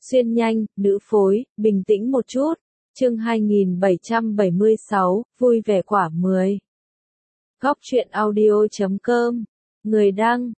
Xuyên nhanh, nữ phối, bình tĩnh một chút. Chương 2776, vui vẻ quả 10. Góc truyện audio.com. Người đăng,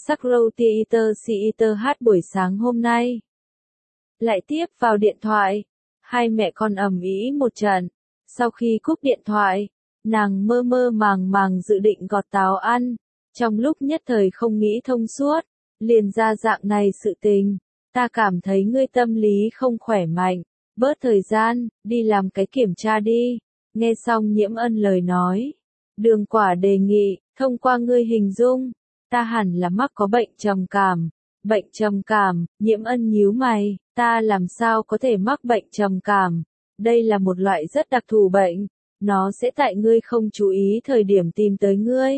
Sakrotheater hát buổi sáng hôm nay. Lại tiếp vào điện thoại. Hai mẹ con ầm ĩ một trận. Sau khi cúp điện thoại, nàng mơ mơ màng màng dự định gọt táo ăn. Trong lúc nhất thời không nghĩ thông suốt, liền ra dạng này sự tình. Ta cảm thấy ngươi tâm lý không khỏe mạnh, bớt thời gian, đi làm cái kiểm tra đi. Nghe xong Nhiễm Ân lời nói, Đường Quả đề nghị, thông qua ngươi hình dung, ta hẳn là mắc có bệnh trầm cảm. Bệnh trầm cảm, Nhiễm Ân nhíu mày, ta làm sao có thể mắc bệnh trầm cảm? Đây là một loại rất đặc thù bệnh, nó sẽ tại ngươi không chú ý thời điểm tìm tới ngươi.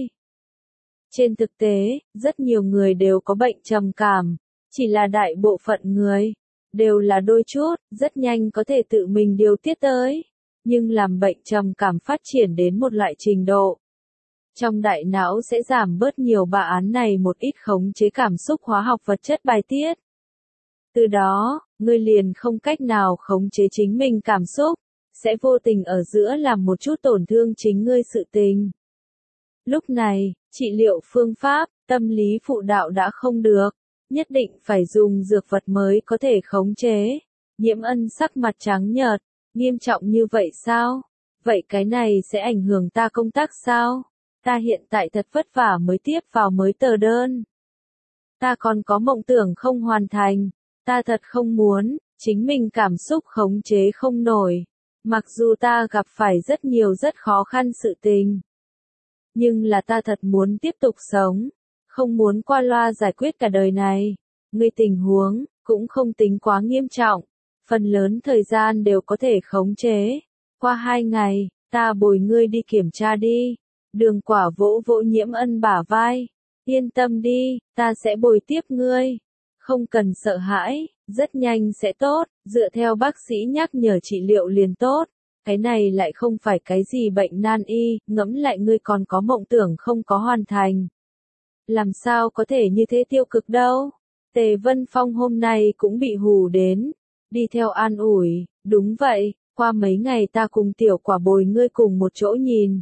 Trên thực tế, rất nhiều người đều có bệnh trầm cảm. Chỉ là đại bộ phận người, đều là đôi chút, rất nhanh có thể tự mình điều tiết tới. Nhưng làm bệnh trầm cảm phát triển đến một loại trình độ, trong đại não sẽ giảm bớt nhiều bạ án này một ít khống chế cảm xúc hóa học vật chất bài tiết. Từ đó, ngươi liền không cách nào khống chế chính mình cảm xúc, sẽ vô tình ở giữa làm một chút tổn thương chính ngươi sự tình. Lúc này, trị liệu phương pháp, tâm lý phụ đạo đã không được. Nhất định phải dùng dược vật mới có thể khống chế. Nhiễm Ân sắc mặt trắng nhợt, nghiêm trọng như vậy sao? Vậy cái này sẽ ảnh hưởng ta công tác sao? Ta hiện tại thật vất vả mới tiếp vào mới tờ đơn. Ta còn có mộng tưởng không hoàn thành, ta thật không muốn, chính mình cảm xúc khống chế không nổi. Mặc dù ta gặp phải rất nhiều rất khó khăn sự tình. Nhưng là ta thật muốn tiếp tục sống. Không muốn qua loa giải quyết cả đời này. Ngươi tình huống, cũng không tính quá nghiêm trọng. Phần lớn thời gian đều có thể khống chế. Qua 2 ngày, ta bồi ngươi đi kiểm tra đi. Đường Quả vỗ vỗ Nhiễm Ân bả vai. Yên tâm đi, ta sẽ bồi tiếp ngươi. Không cần sợ hãi, rất nhanh sẽ tốt. Dựa theo bác sĩ nhắc nhở trị liệu liền tốt. Cái này lại không phải cái gì bệnh nan y. Ngẫm lại ngươi còn có mộng tưởng không có hoàn thành. Làm sao có thể như thế tiêu cực đâu. Tề Vân Phong hôm nay cũng bị hù đến. Đi theo an ủi, đúng vậy, qua mấy ngày ta cùng Tiểu Quả bồi ngươi cùng một chỗ nhìn.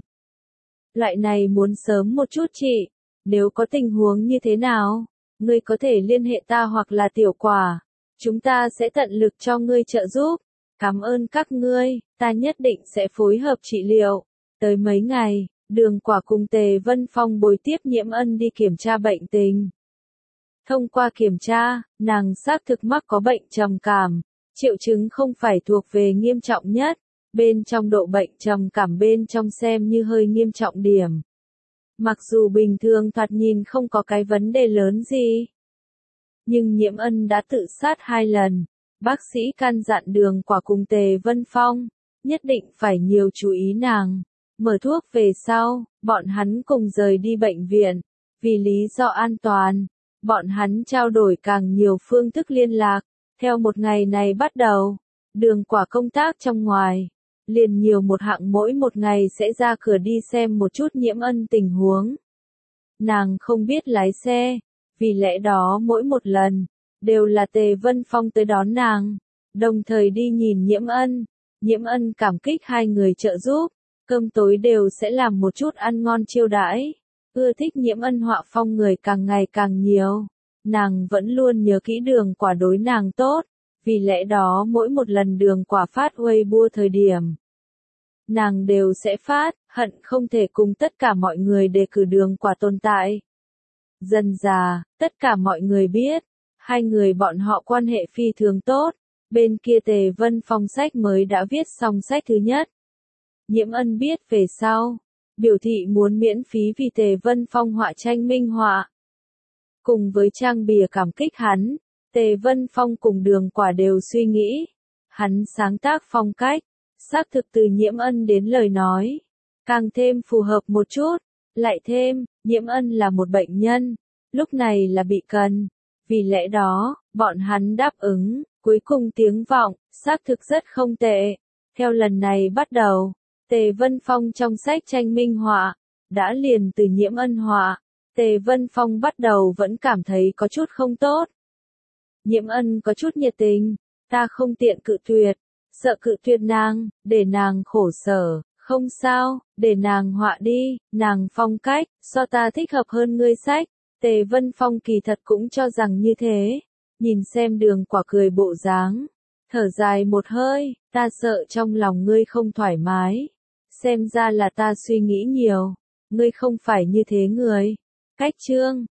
Loại này muốn sớm một chút chị. Nếu có tình huống như thế nào, ngươi có thể liên hệ ta hoặc là Tiểu Quả. Chúng ta sẽ tận lực cho ngươi trợ giúp. Cảm ơn các ngươi, ta nhất định sẽ phối hợp trị liệu. Tới mấy ngày. Đường Quả cùng Tề Vân Phong bồi tiếp Nhiễm Ân đi kiểm tra bệnh tình. Thông qua kiểm tra, nàng xác thực mắc có bệnh trầm cảm. Triệu chứng không phải thuộc về nghiêm trọng nhất. Bên trong độ bệnh trầm cảm bên trong xem như hơi nghiêm trọng điểm. Mặc dù bình thường thoạt nhìn không có cái vấn đề lớn gì. Nhưng Nhiễm Ân đã tự sát 2 lần. Bác sĩ căn dặn Đường Quả cùng Tề Vân Phong, nhất định phải nhiều chú ý nàng. Mở thuốc về sau, bọn hắn cùng rời đi bệnh viện. Vì lý do an toàn, bọn hắn trao đổi càng nhiều phương thức liên lạc. Theo một ngày này bắt đầu, Đường Quả công tác trong ngoài. Liền nhiều một hạng mỗi một ngày sẽ ra cửa đi xem một chút Nhiễm Ân tình huống. Nàng không biết lái xe, vì lẽ đó mỗi một lần, đều là Tề Vân Phong tới đón nàng. Đồng thời đi nhìn Nhiễm Ân. Nhiễm Ân cảm kích hai người trợ giúp. Cơm tối đều sẽ làm một chút ăn ngon chiêu đãi. Ưa thích Nhiễm Ân họa phong người càng ngày càng nhiều. Nàng vẫn luôn nhớ kỹ Đường Quả đối nàng tốt. Vì lẽ đó mỗi một lần Đường Quả phát Weibo thời điểm, nàng đều sẽ phát, hận không thể cùng tất cả mọi người đề cử Đường Quả tồn tại. Dần dà, tất cả mọi người biết, hai người bọn họ quan hệ phi thường tốt. Bên kia Tề Vân Phong sách mới đã viết xong sách thứ nhất. Nhiễm Ân biết về sau, biểu thị muốn miễn phí vì Tề Vân Phong họa tranh minh họa. Cùng với trang bìa cảm kích hắn, Tề Vân Phong cùng Đường Quả đều suy nghĩ. Hắn sáng tác phong cách, xác thực từ Nhiễm Ân đến lời nói, càng thêm phù hợp một chút. Lại thêm, Nhiễm Ân là một bệnh nhân, lúc này là bị cần. Vì lẽ đó, bọn hắn đáp ứng, cuối cùng tiếng vọng, xác thực rất không tệ. Theo lần này bắt đầu, Tề Vân Phong trong sách tranh minh họa, đã liền từ Nhiễm Ân họa. Tề Vân Phong bắt đầu vẫn cảm thấy có chút không tốt. Nhiễm Ân có chút nhiệt tình, Ta không tiện cự tuyệt, sợ cự tuyệt nàng, để nàng khổ sở, không sao, để nàng họa đi, nàng phong cách, so ta thích hợp hơn ngươi sách. Tề Vân Phong kỳ thật cũng cho rằng như thế, nhìn xem Đường Quả cười bộ dáng, thở dài một hơi, ta sợ trong lòng ngươi không thoải mái, xem ra là ta suy nghĩ nhiều, ngươi không phải như thế người. Cách chương